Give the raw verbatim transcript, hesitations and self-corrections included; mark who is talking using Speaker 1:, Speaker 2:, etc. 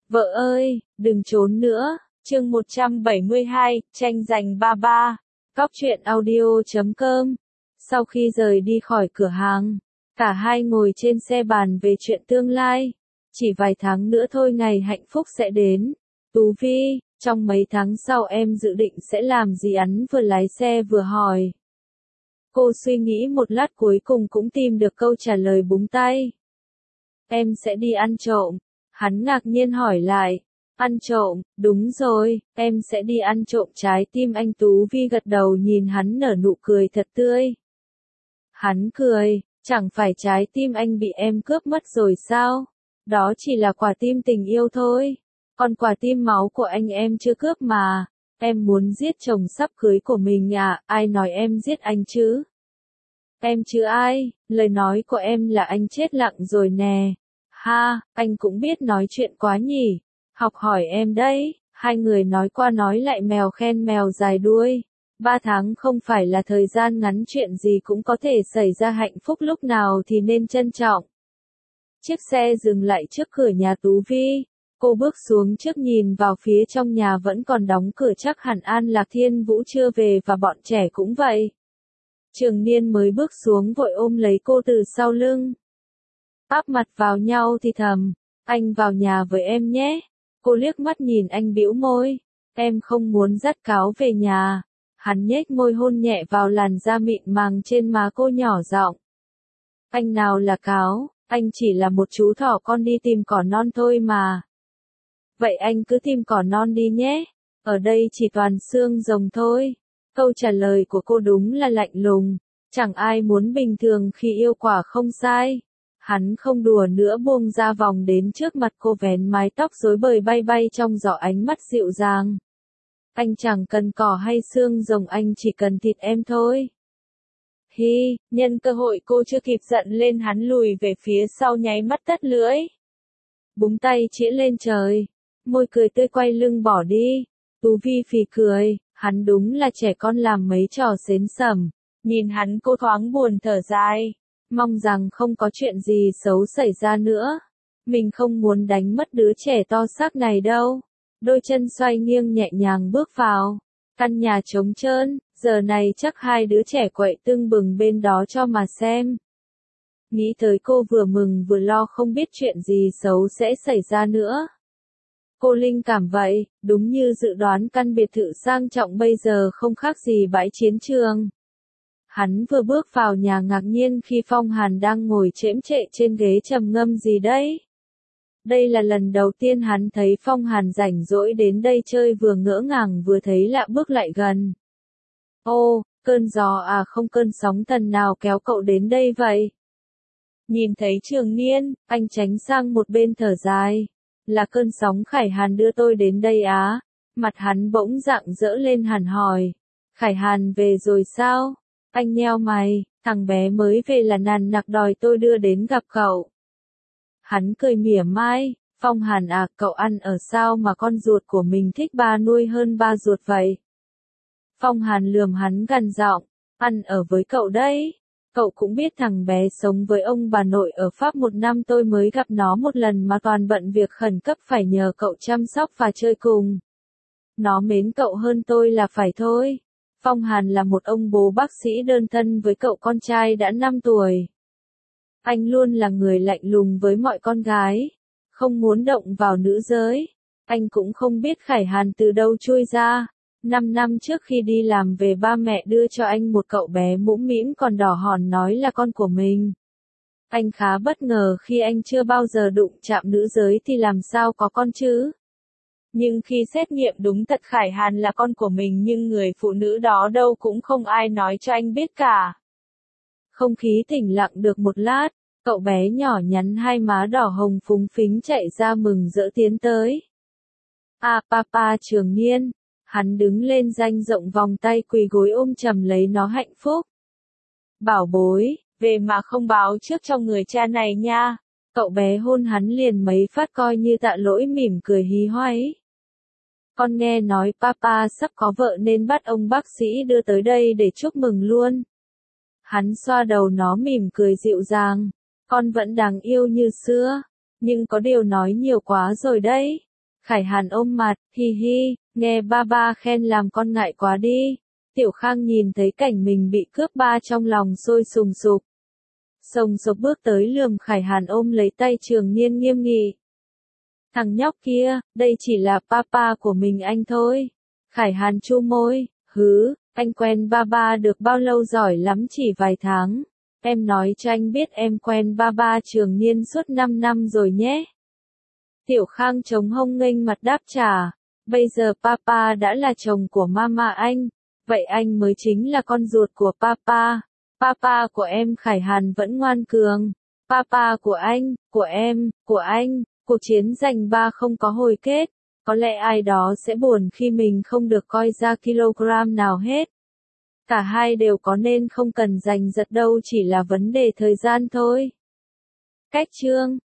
Speaker 1: Vợ ơi, đừng trốn nữa. Chương một trăm bảy mươi hai, tranh giành ba ba. Cóc truyện audio chấm com. Sau khi rời đi khỏi cửa hàng, cả hai ngồi trên xe bàn về chuyện tương lai. Chỉ vài tháng nữa thôi ngày hạnh phúc sẽ đến. Tú Vi, trong mấy tháng sau em dự định sẽ làm gì? Hắn vừa lái xe vừa hỏi. Cô suy nghĩ một lát cuối cùng cũng tìm được câu trả lời búng tay. Em sẽ đi ăn trộm. Hắn ngạc nhiên hỏi lại. Ăn trộm, đúng rồi, em sẽ đi ăn trộm trái tim anh. Tú Vi gật đầu nhìn hắn nở nụ cười thật tươi. Hắn cười, chẳng phải trái tim anh bị em cướp mất rồi sao? Đó chỉ là quả tim tình yêu thôi. Còn quả tim máu của anh em chưa cướp mà. Em muốn giết chồng sắp cưới của mình à? Ai nói em giết anh chứ? Em chứ ai? Lời nói của em là anh chết lặng rồi nè. Ha, anh cũng biết nói chuyện quá nhỉ. Học hỏi em đấy. Hai người nói qua nói lại, mèo khen mèo dài đuôi. Ba tháng không phải là thời gian ngắn, chuyện gì cũng có thể xảy ra, hạnh phúc lúc nào thì nên trân trọng. Chiếc xe dừng lại trước cửa nhà Tú Vi. Cô bước xuống trước nhìn vào phía trong nhà vẫn còn đóng cửa, chắc hẳn An Lạc Thiên Vũ chưa về và bọn trẻ cũng vậy. Trường Niên mới bước xuống vội ôm lấy cô từ sau lưng. Áp mặt vào nhau thì thầm, anh vào nhà với em nhé. Cô liếc mắt nhìn anh bĩu môi, em không muốn dắt Cáo về nhà. Hắn nhếch môi hôn nhẹ vào làn da mịn màng trên má cô, nhỏ giọng. Anh nào là Cáo, anh chỉ là một chú thỏ con đi tìm cỏ non thôi mà. Vậy anh cứ tìm cỏ non đi nhé, ở đây chỉ toàn xương rồng thôi. Câu trả lời của cô đúng là lạnh lùng, chẳng ai muốn bình thường khi yêu, quả không sai. Hắn không đùa nữa, buông ra vòng đến trước mặt cô, vén mái tóc rối bời bay bay trong gió, ánh mắt dịu dàng. Anh chẳng cần cỏ hay xương rồng, anh chỉ cần thịt em thôi. Hi, nhân cơ hội cô chưa kịp giận lên, hắn lùi về phía sau, nháy mắt tắt lưỡi. Búng tay chĩa lên trời, môi cười tươi, quay lưng bỏ đi. Tú Vi phì cười, hắn đúng là trẻ con làm mấy trò xến xẩm. Nhìn hắn cô thoáng buồn thở dài. Mong rằng không có chuyện gì xấu xảy ra nữa. Mình không muốn đánh mất đứa trẻ to xác này đâu. Đôi chân xoay nghiêng nhẹ nhàng bước vào. Căn nhà trống trơn, giờ này chắc hai đứa trẻ quậy tưng bừng bên đó cho mà xem. Nghĩ tới cô vừa mừng vừa lo, không biết chuyện gì xấu sẽ xảy ra nữa. Cô linh cảm vậy, đúng như dự đoán, căn biệt thự sang trọng bây giờ không khác gì bãi chiến trường. Hắn vừa bước vào nhà ngạc nhiên khi Phong Hàn đang ngồi chễm chệ trên ghế trầm ngâm gì đấy. Đây là lần đầu tiên hắn thấy Phong Hàn rảnh rỗi đến đây chơi, vừa ngỡ ngàng vừa thấy lạ, bước lại gần. Ô, cơn gió à không, cơn sóng thần nào kéo cậu đến đây vậy? Nhìn thấy Trường Niên, anh tránh sang một bên thở dài. Là cơn sóng Khải Hàn đưa tôi đến đây á. Mặt hắn bỗng rạng rỡ lên, hẳn hỏi. Khải Hàn về rồi sao? Anh nheo mày, thằng bé mới về là nàn nặc đòi tôi đưa đến gặp cậu. Hắn cười mỉa mai, Phong Hàn à, cậu ăn ở sao mà con ruột của mình thích ba nuôi hơn ba ruột vậy? Phong Hàn lườm hắn gằn giọng, ăn ở với cậu đấy. Cậu cũng biết thằng bé sống với ông bà nội ở Pháp một năm, tôi mới gặp nó một lần mà toàn bận việc khẩn cấp phải nhờ cậu chăm sóc và chơi cùng. Nó mến cậu hơn tôi là phải thôi. Phong Hàn là một ông bố bác sĩ đơn thân với cậu con trai đã năm tuổi. Anh luôn là người lạnh lùng với mọi con gái, không muốn động vào nữ giới. Anh cũng không biết Khải Hàn từ đâu chui ra. Năm năm trước khi đi làm về, ba mẹ đưa cho anh một cậu bé mũm mĩm còn đỏ hòn, nói là con của mình. Anh khá bất ngờ khi anh chưa bao giờ đụng chạm nữ giới thì làm sao có con chứ. Nhưng khi xét nghiệm đúng thật Khải Hàn là con của mình, nhưng người phụ nữ đó đâu cũng không ai nói cho anh biết cả. Không khí tĩnh lặng được một lát, cậu bé nhỏ nhắn hai má đỏ hồng phúng phính chạy ra mừng rỡ tiến tới. À papa Trường Niên, hắn đứng lên dang rộng vòng tay, quỳ gối ôm chầm lấy nó hạnh phúc. Bảo bối, về mà không báo trước cho người cha này nha. Cậu bé hôn hắn liền mấy phát coi như tạ lỗi, mỉm cười hí hoáy. Con nghe nói papa sắp có vợ nên bắt ông bác sĩ đưa tới đây để chúc mừng luôn. Hắn xoa đầu nó mỉm cười dịu dàng. Con vẫn đáng yêu như xưa, nhưng có điều nói nhiều quá rồi đấy. Khải Hàn ôm mặt, hi hi, nghe ba ba khen làm con ngại quá đi. Tiểu Khang nhìn thấy cảnh mình bị cướp ba trong lòng sôi sùng sục. Sồng sộc bước tới lườm Khải Hàn ôm lấy tay Trường Niên nghiêm nghị. Thằng nhóc kia, đây chỉ là papa của mình anh thôi. Khải Hàn chu môi, hứ, anh quen ba ba được bao lâu giỏi lắm chỉ vài tháng. Em nói cho anh biết em quen ba ba Trường Niên suốt năm năm rồi nhé. Tiểu Khang chống hông nghênh mặt đáp trả. Bây giờ papa đã là chồng của mama anh. Vậy anh mới chính là con ruột của papa. Papa của em Khải Hàn vẫn ngoan cường. Papa của anh, của em, của anh, cuộc chiến giành ba không có hồi kết. Có lẽ ai đó sẽ buồn khi mình không được coi ra kg nào hết. Cả hai đều có nên không cần giành giật đâu, chỉ là vấn đề thời gian thôi. Cách chương